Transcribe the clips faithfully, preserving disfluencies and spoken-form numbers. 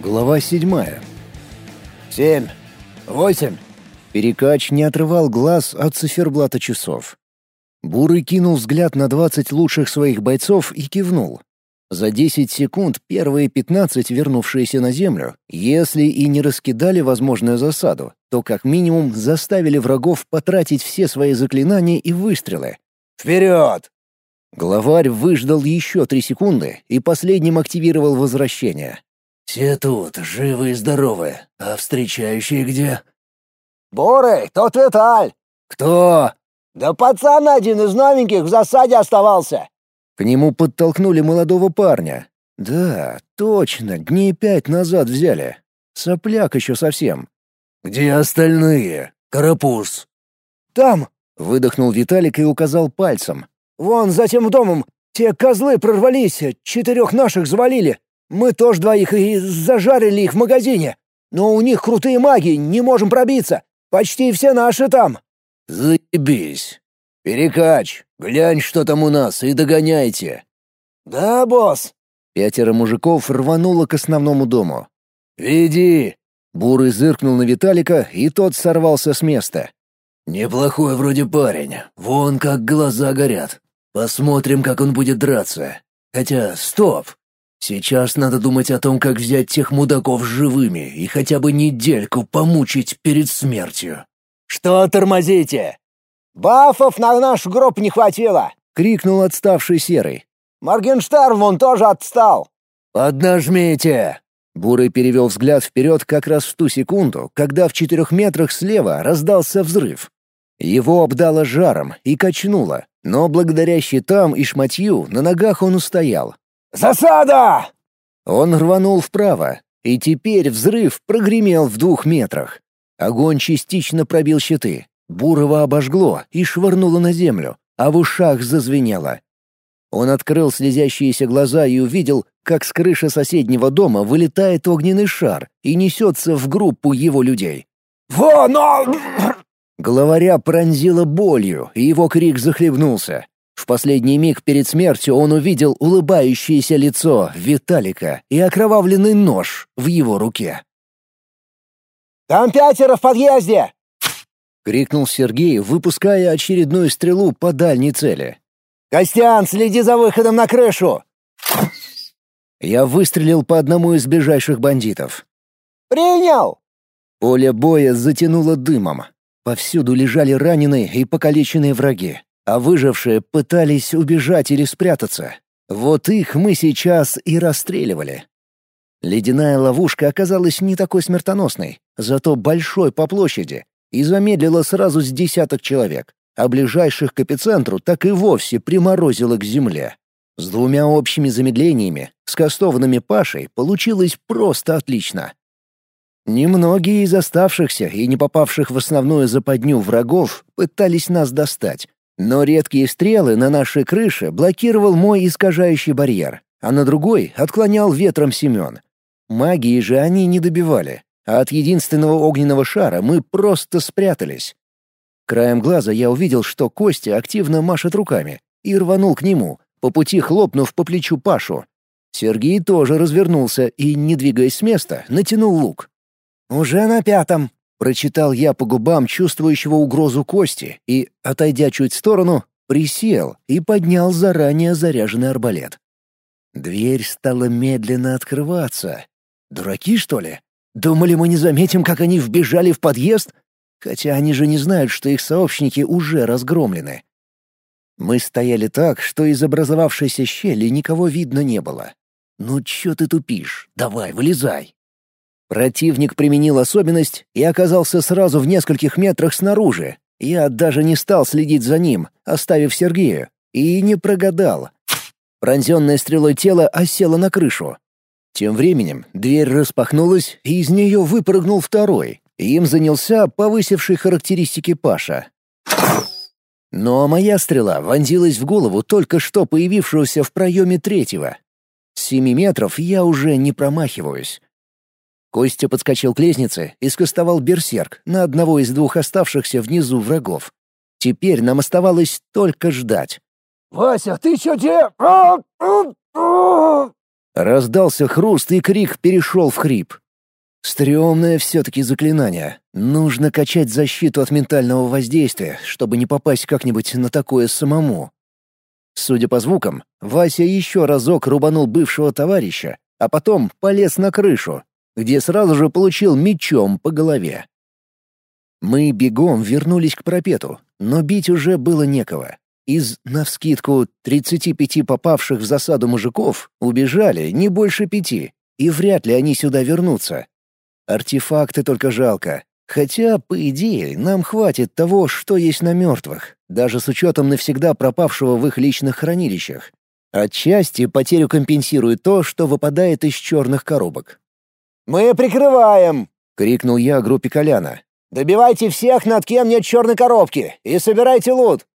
Глава седьмая. «Семь. Восемь». Перекач не отрывал глаз от циферблата часов. Бурый кинул взгляд на двадцать лучших своих бойцов и кивнул. За десять секунд первые пятнадцать, вернувшиеся на землю, если и не раскидали возможную засаду, то как минимум заставили врагов потратить все свои заклинания и выстрелы. «Вперед!» Главарь выждал еще три секунды и последним активировал возвращение. «Все тут, живы и здоровы. А встречающие где?» «Бурый, тот Виталь!» «Кто?» «Да пацан один из новеньких в засаде оставался!» К нему подтолкнули молодого парня. «Да, точно, дней пять назад взяли. Сопляк еще совсем». «Где остальные? Карапуз?» «Там!» — выдохнул Виталик и указал пальцем. «Вон за тем домом. Те козлы прорвались, четырех наших завалили. Мы тоже двоих и зажарили их в магазине. Но у них крутые маги, не можем пробиться. Почти все наши там». «Заебись. Перекач, глянь, что там у нас, и догоняйте». «Да, босс». Пятеро мужиков рвануло к основному дому. «Веди!» Бурый зыркнул на Виталика, и тот сорвался с места. «Неплохой вроде парень. Вон как глаза горят. Посмотрим, как он будет драться. Хотя, стоп. Сейчас надо думать о том, как взять тех мудаков живыми и хотя бы недельку помучить перед смертью». «Что тормозите? Бафов на наш гроб не хватило!» — крикнул отставший Серый. «Моргенштерн вон тоже отстал!» «Поднажмите!» Бурый перевел взгляд вперед как раз в ту секунду, когда в четырех метрах слева раздался взрыв. Его обдало жаром и качнуло, но благодаря щитам и шматью на ногах он устоял. «Засада!» Он рванул вправо, и теперь взрыв прогремел в двух метрах. Огонь частично пробил щиты, Бурого обожгло и швырнуло на землю, а в ушах зазвенело. Он открыл слезящиеся глаза и увидел, как с крыши соседнего дома вылетает огненный шар и несется в группу его людей. «Вон он!» Главаря пронзило болью, и его крик захлебнулся. В последний миг перед смертью он увидел улыбающееся лицо Виталика и окровавленный нож в его руке. «Там пятеро в подъезде!» — крикнул Сергей, выпуская очередную стрелу по дальней цели. «Костян, следи за выходом на крышу!» Я выстрелил по одному из ближайших бандитов. «Принял!» Поле боя затянуло дымом. Повсюду лежали раненые и покалеченные враги, а выжившие пытались убежать или спрятаться. Вот их мы сейчас и расстреливали. Ледяная ловушка оказалась не такой смертоносной, зато большой по площади, и замедлила сразу с десяток человек, а ближайших к эпицентру так и вовсе приморозило к земле. С двумя общими замедлениями, скастованными Пашей, получилось просто отлично. Немногие из оставшихся и не попавших в основную западню врагов пытались нас достать, но редкие стрелы на нашей крыше блокировал мой искажающий барьер, а на другой отклонял ветром Семен. Магии же они не добивали, а от единственного огненного шара мы просто спрятались. Краем глаза я увидел, что Костя активно машет руками, и рванул к нему, по пути хлопнув по плечу Пашу. Сергей тоже развернулся и, не двигаясь с места, натянул лук. «Уже на пятом», — прочитал я по губам чувствующего угрозу Кости и, отойдя чуть в сторону, присел и поднял заранее заряженный арбалет. Дверь стала медленно открываться. Дураки, что ли? Думали, мы не заметим, как они вбежали в подъезд? Хотя они же не знают, что их сообщники уже разгромлены. Мы стояли так, что из образовавшейся щели никого видно не было. «Ну чё ты тупишь? Давай, вылезай!» Противник применил особенность и оказался сразу в нескольких метрах снаружи. Я даже не стал следить за ним, оставив Сергея, и не прогадал. Пронзенное стрелой тело осело на крышу. Тем временем дверь распахнулась, и из нее выпрыгнул второй. Им занялся повысивший характеристики Паша. Но моя стрела вонзилась в голову только что появившегося в проеме третьего. С семи метров я уже не промахиваюсь. Костя подскочил к лестнице и скостовал берсерк на одного из двух оставшихся внизу врагов. Теперь нам оставалось только ждать. «Вася, ты чё де...» Раздался хруст, и крик перешел в хрип. Стремное все-таки заклинание. Нужно качать защиту от ментального воздействия, чтобы не попасть как-нибудь на такое самому. Судя по звукам, Вася еще разок рубанул бывшего товарища, а потом полез на крышу, где сразу же получил мечом по голове. Мы бегом вернулись к парапету, но бить уже было некого. Из, навскидку, тридцати пяти попавших в засаду мужиков убежали не больше пяти, и вряд ли они сюда вернутся. Артефакты только жалко. Хотя, по идее, нам хватит того, что есть на мертвых, даже с учетом навсегда пропавшего в их личных хранилищах. Отчасти потерю компенсирует то, что выпадает из черных коробок. «Мы прикрываем!» — крикнул я группе Коляна. «Добивайте всех, над кем нет черной коробки, и собирайте лут!»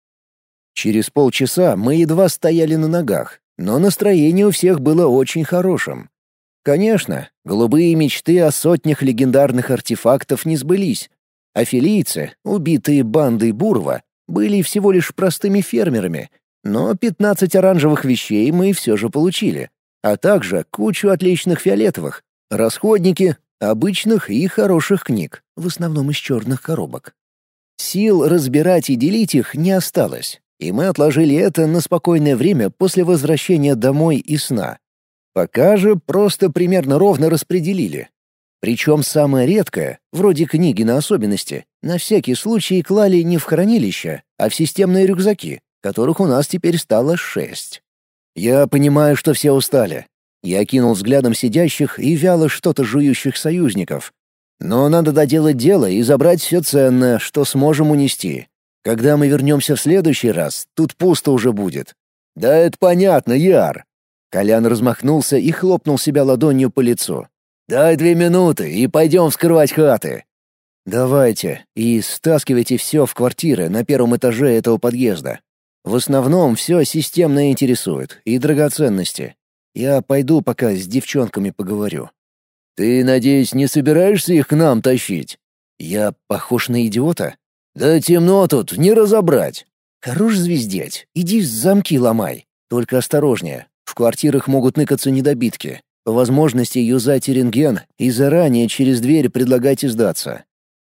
Через полчаса мы едва стояли на ногах, но настроение у всех было очень хорошим. Конечно, голубые мечты о сотнях легендарных артефактов не сбылись. Афилийцы, убитые бандой Бурова, были всего лишь простыми фермерами, но пятнадцать оранжевых вещей мы все же получили, а также кучу отличных фиолетовых, расходники, обычных и хороших книг, в основном из черных коробок. Сил разбирать и делить их не осталось, и мы отложили это на спокойное время после возвращения домой и сна. Пока же просто примерно ровно распределили. Причем самое редкое, вроде книги на особенности, на всякий случай клали не в хранилище, а в системные рюкзаки, которых у нас теперь стало шесть. Я понимаю, что все устали. Я кинул взглядом сидящих и вяло что-то жующих союзников. Но надо доделать дело и забрать все ценное, что сможем унести. Когда мы вернемся в следующий раз, тут пусто уже будет. Да это понятно, Яр. Колян размахнулся и хлопнул себя ладонью по лицу. «Дай две минуты, и пойдем вскрывать хаты». «Давайте, и стаскивайте все в квартиры на первом этаже этого подъезда. В основном все системно интересует, и драгоценности. Я пойду пока с девчонками поговорю». «Ты, надеюсь, не собираешься их к нам тащить?» «Я похож на идиота?» «Да темно тут, не разобрать». «Хорош звездеть, иди замки ломай, только осторожнее. В квартирах могут ныкаться недобитки. По возможности юзайте рентген и заранее через дверь предлагайте сдаться».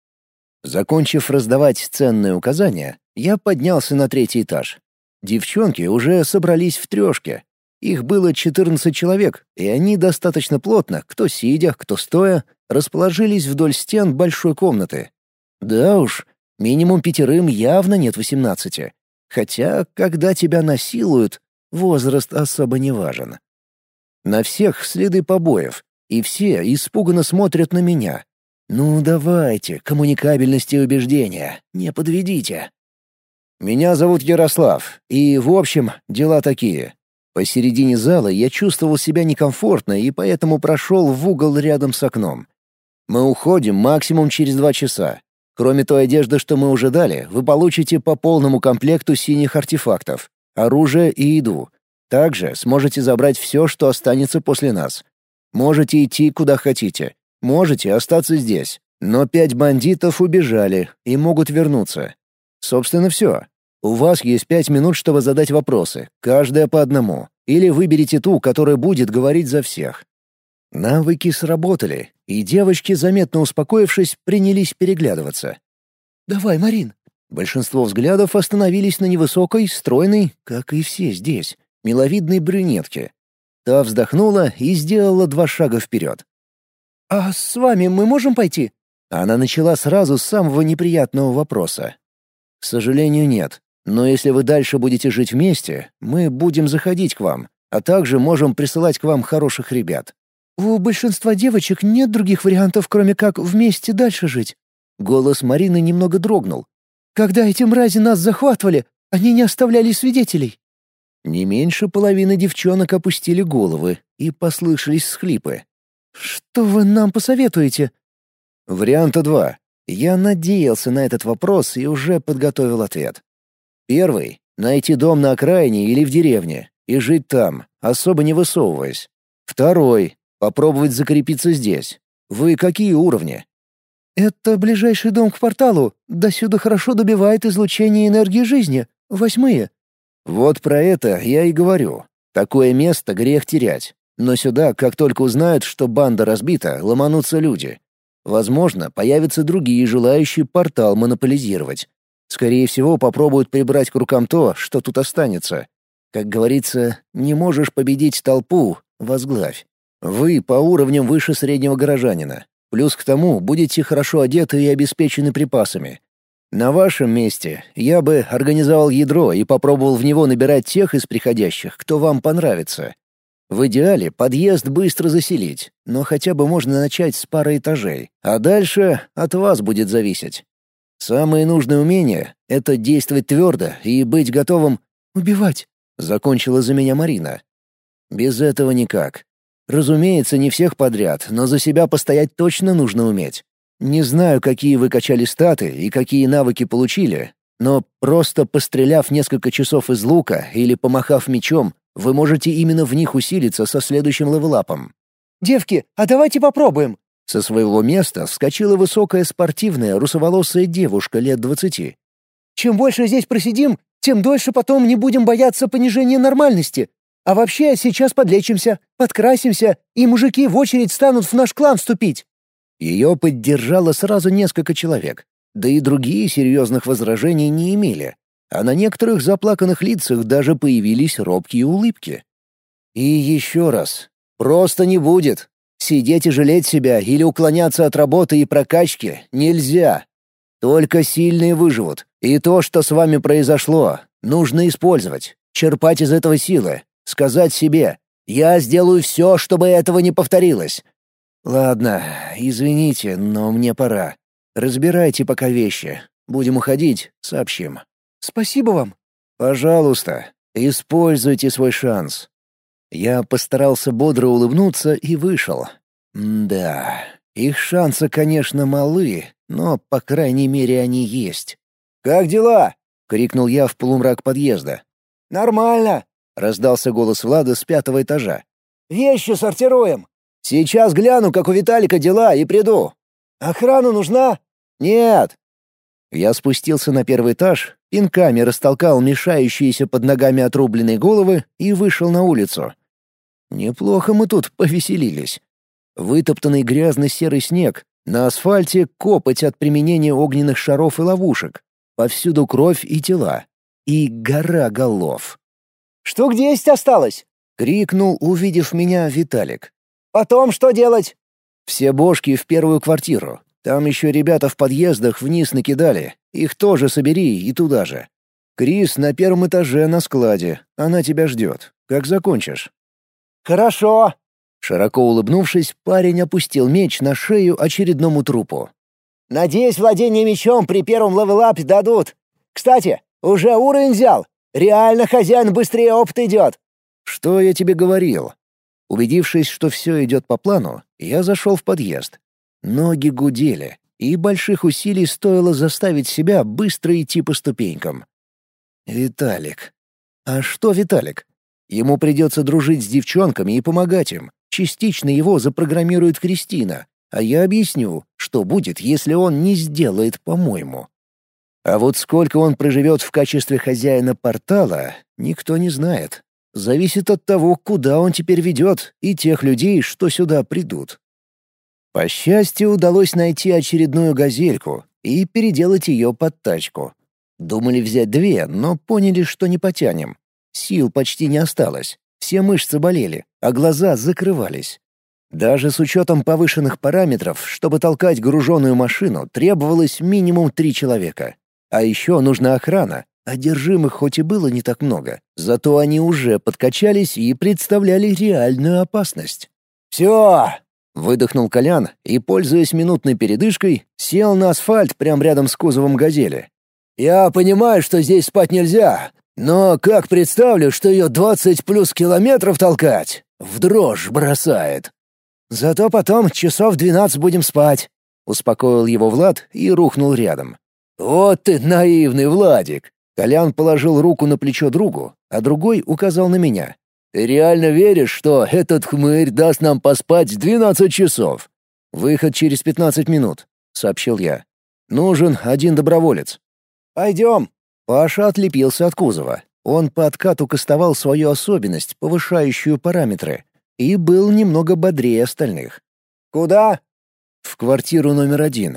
Закончив раздавать ценные указания, я поднялся на третий этаж. Девчонки уже собрались в трешке. Их было четырнадцать человек, и они достаточно плотно, кто сидя, кто стоя, расположились вдоль стен большой комнаты. Да уж, минимум пятерым явно нет восемнадцати. Хотя, когда тебя насилуют, возраст особо не важен. На всех следы побоев, и все испуганно смотрят на меня. Ну давайте, коммуникабельность и убеждения, не подведите. Меня зовут Ярослав, и, в общем, дела такие. Посередине зала я чувствовал себя некомфортно и поэтому прошел в угол рядом с окном. Мы уходим максимум через два часа. Кроме той одежды, что мы уже дали, вы получите по полному комплекту синих артефактов, оружие и еду. Также сможете забрать все, что останется после нас. Можете идти куда хотите, можете остаться здесь. Но пять бандитов убежали и могут вернуться. Собственно, все. У вас есть пять минут, чтобы задать вопросы, каждая по одному, или выберите ту, которая будет говорить за всех. Навыки сработали, и девочки, заметно успокоившись, принялись переглядываться. «Давай, Марин». Большинство взглядов остановились на невысокой, стройной, как и все здесь, миловидной брюнетке. Та вздохнула и сделала два шага вперед. «А с вами мы можем пойти?» Она начала сразу с самого неприятного вопроса. «К сожалению, нет. Но если вы дальше будете жить вместе, мы будем заходить к вам, а также можем присылать к вам хороших ребят». «У большинства девочек нет других вариантов, кроме как вместе дальше жить». Голос Марины немного дрогнул. «Когда эти мрази нас захватывали, они не оставляли свидетелей». Не меньше половины девчонок опустили головы, и послышались всхлипы. «Что вы нам посоветуете?» Варианта два. Я надеялся на этот вопрос и уже подготовил ответ. Первый — найти дом на окраине или в деревне и жить там, особо не высовываясь. Второй — попробовать закрепиться здесь. Вы какие уровни? «Это ближайший дом к порталу. Досюда хорошо добивает излучение энергии жизни. Восьмые». Вот про это я и говорю. Такое место грех терять. Но сюда, как только узнают, что банда разбита, ломанутся люди. Возможно, появятся другие желающие портал монополизировать. Скорее всего, попробуют прибрать к рукам то, что тут останется. Как говорится, не можешь победить толпу — возглавь. Вы по уровням выше среднего горожанина. Плюс к тому будете хорошо одеты и обеспечены припасами. На вашем месте я бы организовал ядро и попробовал в него набирать тех из приходящих, кто вам понравится. В идеале подъезд быстро заселить, но хотя бы можно начать с пары этажей, а дальше от вас будет зависеть. Самое нужное умение — это действовать твердо и быть готовым убивать, — закончила за меня Марина. Без этого никак. Разумеется, не всех подряд, но за себя постоять точно нужно уметь. Не знаю, какие вы качали статы и какие навыки получили, но просто постреляв несколько часов из лука или помахав мечом, вы можете именно в них усилиться со следующим левелапом. «Девки, а давайте попробуем!» Со своего места вскочила высокая спортивная русоволосая девушка лет двадцати. «Чем больше здесь просидим, тем дольше потом не будем бояться понижения нормальности. А вообще сейчас подлечимся, подкрасимся, и мужики в очередь станут в наш клан вступить». Ее поддержало сразу несколько человек, да и другие серьезных возражений не имели, а на некоторых заплаканных лицах даже появились робкие улыбки. И еще раз, просто не будет. Сидеть и жалеть себя или уклоняться от работы и прокачки нельзя. Только сильные выживут, и то, что с вами произошло, нужно использовать, черпать из этого силы, сказать себе «Я сделаю все, чтобы этого не повторилось». «Ладно, извините, но мне пора. Разбирайте пока вещи. Будем уходить, сообщим». «Спасибо вам». «Пожалуйста, используйте свой шанс». Я постарался бодро улыбнуться и вышел. Да, их шансы, конечно, малы, но, по крайней мере, они есть. «Как дела?» — крикнул я в полумрак подъезда. «Нормально», — раздался голос Влада с пятого этажа. «Вещи сортируем». «Сейчас гляну, как у Виталика дела, и приду». «Охрана нужна?» «Нет». Я спустился на первый этаж, пинками растолкал мешающиеся под ногами отрубленные головы и вышел на улицу. Неплохо мы тут повеселились. Вытоптанный грязный серый снег, на асфальте копоть от применения огненных шаров и ловушек, повсюду кровь и тела, и гора голов. «Штук десять осталось!» — крикнул, увидев меня, Виталик. «Потом что делать?» «Все бошки в первую квартиру. Там еще ребята в подъездах вниз накидали. Их тоже собери и туда же. Крис на первом этаже на складе. Она тебя ждет. Как закончишь?» «Хорошо!» Широко улыбнувшись, парень опустил меч на шею очередному трупу. «Надеюсь, владение мечом при первом левелапе дадут. Кстати, уже уровень взял. Реально хозяин быстрее опыт идет». «Что я тебе говорил?» Убедившись, что все идет по плану, я зашел в подъезд. Ноги гудели, и больших усилий стоило заставить себя быстро идти по ступенькам. Виталик. А что Виталик? Ему придется дружить с девчонками и помогать им. Частично его запрограммирует Кристина, а я объясню, что будет, если он не сделает по-моему. А вот сколько он проживет в качестве хозяина портала, никто не знает. Зависит от того, куда он теперь ведет, и тех людей, что сюда придут. По счастью, удалось найти очередную газельку и переделать ее под тачку. Думали взять две, но поняли, что не потянем. Сил почти не осталось, все мышцы болели, а глаза закрывались. Даже с учетом повышенных параметров, чтобы толкать груженную машину, требовалось минимум три человека. А еще нужна охрана. Одержимых хоть и было не так много, зато они уже подкачались и представляли реальную опасность. «Все!» — выдохнул Колян и, пользуясь минутной передышкой, сел на асфальт прямо рядом с кузовом «Газели». «Я понимаю, что здесь спать нельзя, но как представлю, что ее двадцать плюс километров толкать, в дрожь бросает». «Зато потом часов двенадцать будем спать», — успокоил его Влад и рухнул рядом. «Вот ты наивный, Владик!» Колян положил руку на плечо другу, а другой указал на меня. «Ты реально веришь, что этот хмырь даст нам поспать двенадцать часов?» «Выход через пятнадцать минут», — сообщил я. «Нужен один доброволец». «Пойдем». Паша отлепился от кузова. Он по откату кастовал свою особенность, повышающую параметры. и был немного бодрее остальных. «Куда?» «В квартиру номер один».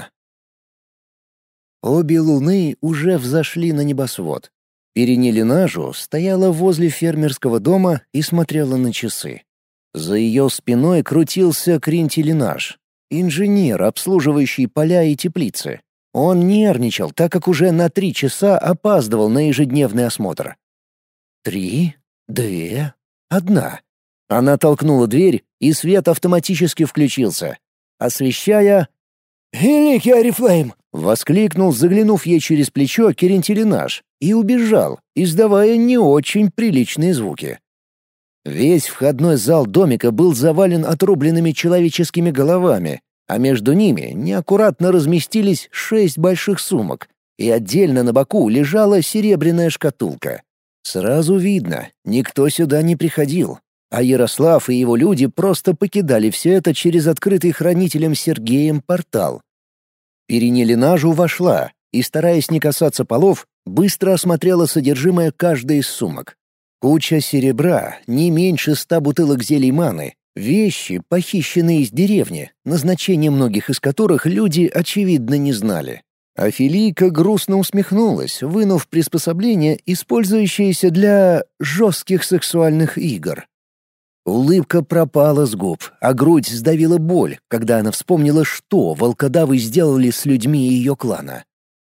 Обе луны уже взошли на небосвод. Перенелинажу стояла возле фермерского дома и смотрела на часы. За ее спиной крутился Кринтилинаж, инженер, обслуживающий поля и теплицы. Он нервничал, так как уже на три часа опаздывал на ежедневный осмотр. Три, две, одна. Она толкнула дверь, и свет автоматически включился, освещая... «Великий Орифлейм!» — воскликнул, заглянув ей через плечо Керентилинаж, и убежал, издавая не очень приличные звуки. Весь входной зал домика был завален отрубленными человеческими головами, а между ними неаккуратно разместились шесть больших сумок, и отдельно на боку лежала серебряная шкатулка. Сразу видно, никто сюда не приходил, а Ярослав и его люди просто покидали все это через открытый хранителем Сергеем портал. Перенелинажу вошла и, стараясь не касаться полов, быстро осмотрела содержимое каждой из сумок. Куча серебра, не меньше ста бутылок зелий маны, вещи, похищенные из деревни, назначение многих из которых люди, очевидно, не знали. А Филийка грустно усмехнулась, вынув приспособление, использующееся для жестких сексуальных игр. Улыбка пропала с губ, а грудь сдавила боль, когда она вспомнила, что волкодавы сделали с людьми ее клана.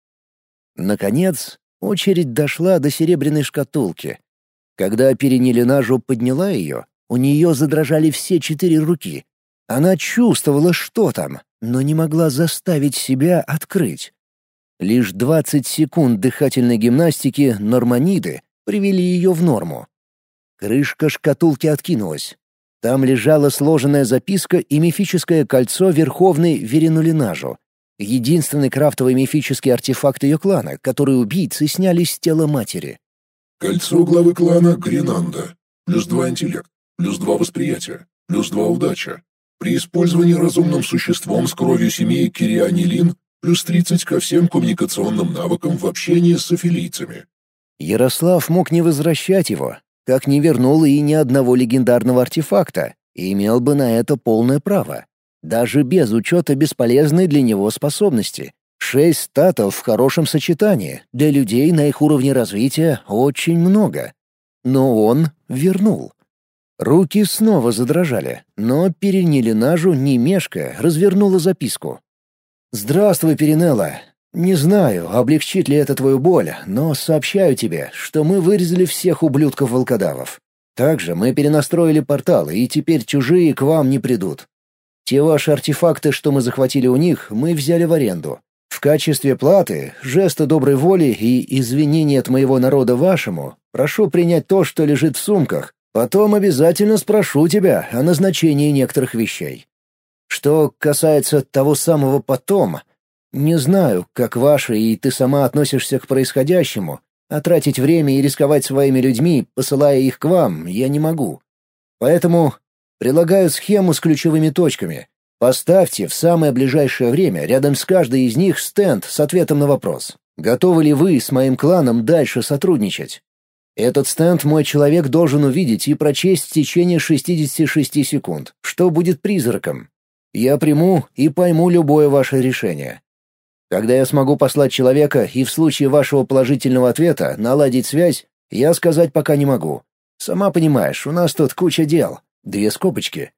Наконец, очередь дошла до серебряной шкатулки. Когда Перенелинажу подняла ее, у нее задрожали все четыре руки. Она чувствовала, что там, но не могла заставить себя открыть. Лишь двадцать секунд дыхательной гимнастики норманиды привели ее в норму. Крышка шкатулки откинулась. Там лежала сложенная записка и мифическое кольцо Верховной Веринулинажу, единственный крафтовый мифический артефакт ее клана, который убийцы сняли с тела матери. Кольцо главы клана Гринанда. Плюс два интеллект, плюс два восприятия, плюс два удача. При использовании разумным существом с кровью семьи Кирианилин плюс тридцать ко всем коммуникационным навыкам в общении с афилийцами. Ярослав мог не возвращать его, как не вернул и ни одного легендарного артефакта, и имел бы на это полное право. Даже без учета бесполезной для него способности. Шесть статов в хорошем сочетании, для людей на их уровне развития очень много. Но он вернул. Руки снова задрожали, но Перенелинажу, не мешкая, развернула записку. «Здравствуй, Перенелла. Не знаю, облегчит ли это твою боль, но сообщаю тебе, что мы вырезали всех ублюдков-волкодавов. Также мы перенастроили порталы, и теперь чужие к вам не придут. Те ваши артефакты, что мы захватили у них, мы взяли в аренду. В качестве платы, жеста доброй воли и извинения от моего народа вашему, прошу принять то, что лежит в сумках. Потом обязательно спрошу тебя о назначении некоторых вещей. Что касается того самого «потом», не знаю, как ваши и ты сама относишься к происходящему, а тратить время и рисковать своими людьми, посылая их к вам, я не могу. Поэтому прилагаю схему с ключевыми точками. Поставьте в самое ближайшее время рядом с каждой из них стенд с ответом на вопрос. Готовы ли вы с моим кланом дальше сотрудничать? Этот стенд мой человек должен увидеть и прочесть в течение шестидесяти шести секунд, что будет призраком. Я приму и пойму любое ваше решение. Когда я смогу послать человека и в случае вашего положительного ответа наладить связь, я сказать пока не могу. Сама понимаешь, у нас тут куча дел. Две скобочки.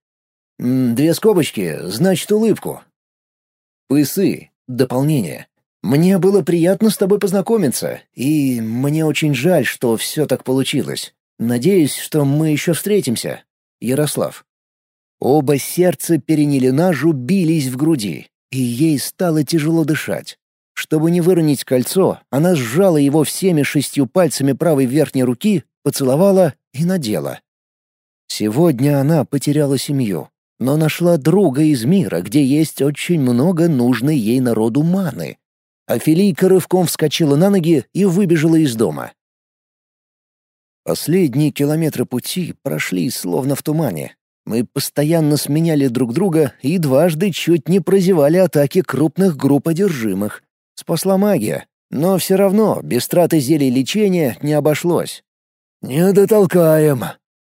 М, две скобочки, значит улыбку. Пысы. Дополнение. Мне было приятно с тобой познакомиться, и мне очень жаль, что все так получилось. Надеюсь, что мы еще встретимся. Ярослав. Оба сердца Перенелинажу бились в груди, и ей стало тяжело дышать. Чтобы не выронить кольцо, она сжала его всеми шестью пальцами правой верхней руки, поцеловала и надела. Сегодня она потеряла семью, но нашла друга из мира, где есть очень много нужной ей народу маны. А Филийка рывком вскочила на ноги и выбежала из дома. Последние километры пути прошли словно в тумане. Мы постоянно сменяли друг друга и дважды чуть не прозевали атаки крупных групп одержимых. Спасла магия, но все равно без траты зелий лечения не обошлось. «Не дотолкаем»,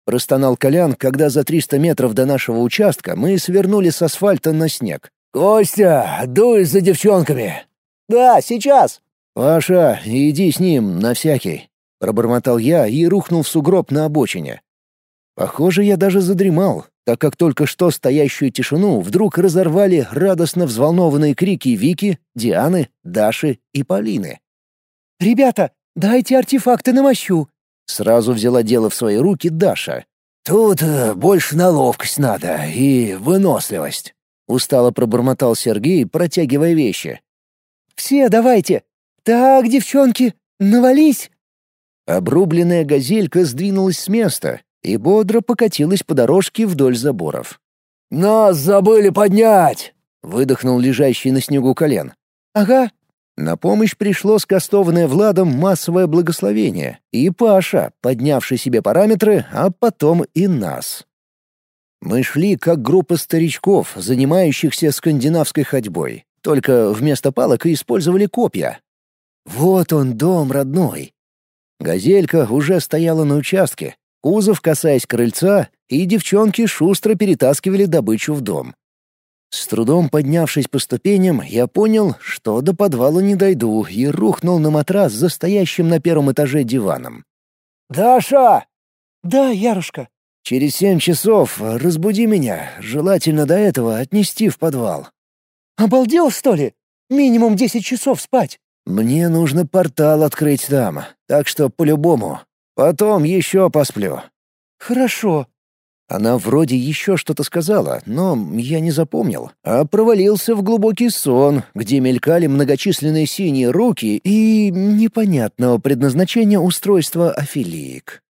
— простонал Колян, когда за триста метров до нашего участка мы свернули с асфальта на снег. «Костя, дуй за девчонками!» «Да, сейчас!» «Паша, иди с ним, на всякий!» — пробормотал я и рухнул в сугроб на обочине. Похоже, я даже задремал, так как только что стоящую тишину вдруг разорвали радостно взволнованные крики Вики, Дианы, Даши и Полины. «Ребята, дайте артефакты на мощу!» Сразу взяла дело в свои руки Даша. «Тут э, больше на ловкость надо и выносливость», — устало пробормотал Сергей, протягивая вещи. «Все давайте! Так, девчонки, навались!» Обрубленная газелька сдвинулась с места и бодро покатилась по дорожке вдоль заборов. «Нас забыли поднять!» — выдохнул лежащий на снегу Колен. «Ага». На помощь пришло скастованное Владом массовое благословение и Паша, поднявший себе параметры, а потом и нас. Мы шли как группа старичков, занимающихся скандинавской ходьбой, только вместо палок использовали копья. Вот он, дом родной. Газелька уже стояла на участке, кузов касаясь крыльца, и девчонки шустро перетаскивали добычу в дом. С трудом поднявшись по ступеням, я понял, что до подвала не дойду, и рухнул на матрас за стоящим на первом этаже диваном. «Даша!» «Да, Ярушка». «Через семь часов разбуди меня, желательно до этого отнести в подвал». «Обалдел, что ли? Минимум десять часов спать». «Мне нужно портал открыть там, так что по-любому. Потом еще посплю». «Хорошо». Она вроде еще что-то сказала, но я не запомнил, а провалился в глубокий сон, где мелькали многочисленные синие руки и непонятного предназначения устройства афилиек.